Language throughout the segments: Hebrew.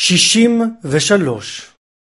63.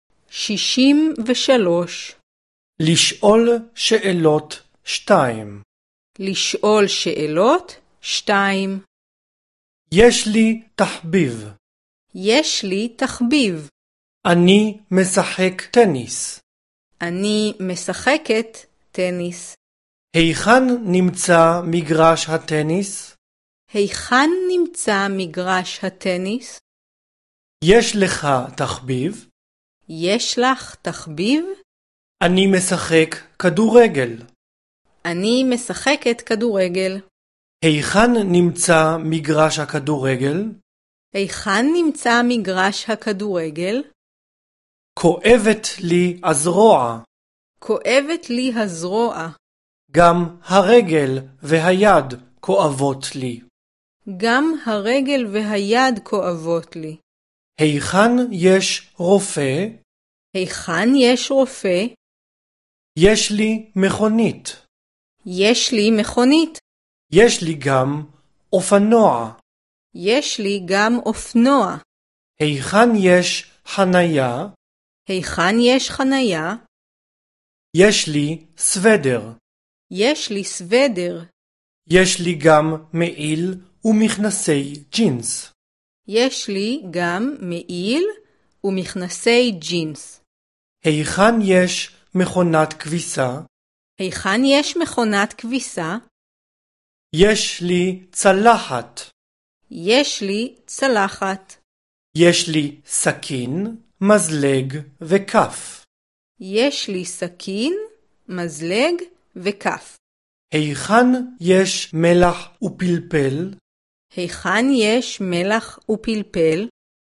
63. לשאול שאלות 2. לשאול שאלות 2. יש לי תחביב. יש לי תחביב. אני משחק טניס. אני משחקת טניס. היכן נמצא מגרש הטניס? היכן נמצא מגרש הטניס? יש לך תחביב? יש לך תחביב? אני משחק כדורגל. אני משחקת כדורגל. היכן נמצא מגרש הכדורגל? היכן נמצא מגרש הכדורגל? כואבת לי הזרוע. כואבת לי הזרוע. גם הרגל והיד כואבות לי. גם הרגל והיד כואבות לי. היכן יש רופא? היכן יש רופא? יש לי מכונית. יש לי מכונית. יש לי גם אופנוע. יש לי גם אופנוע. היכן יש חניה? היכן יש חניה? יש לי סוודר. יש לי סוודר. יש לי גם מעיל ומכנסי ג'ינס. יש לי גם מעיל ומכנסי ג'ינס. היכן יש מכונת כביסה? היכן יש מכונת כביסה? יש לי צלחת. יש לי צלחת. יש לי סכין, מזלג וכף. יש לי סכין, מזלג וכף. היכן יש מלח ופלפל? היכן יש מלח ופלפל?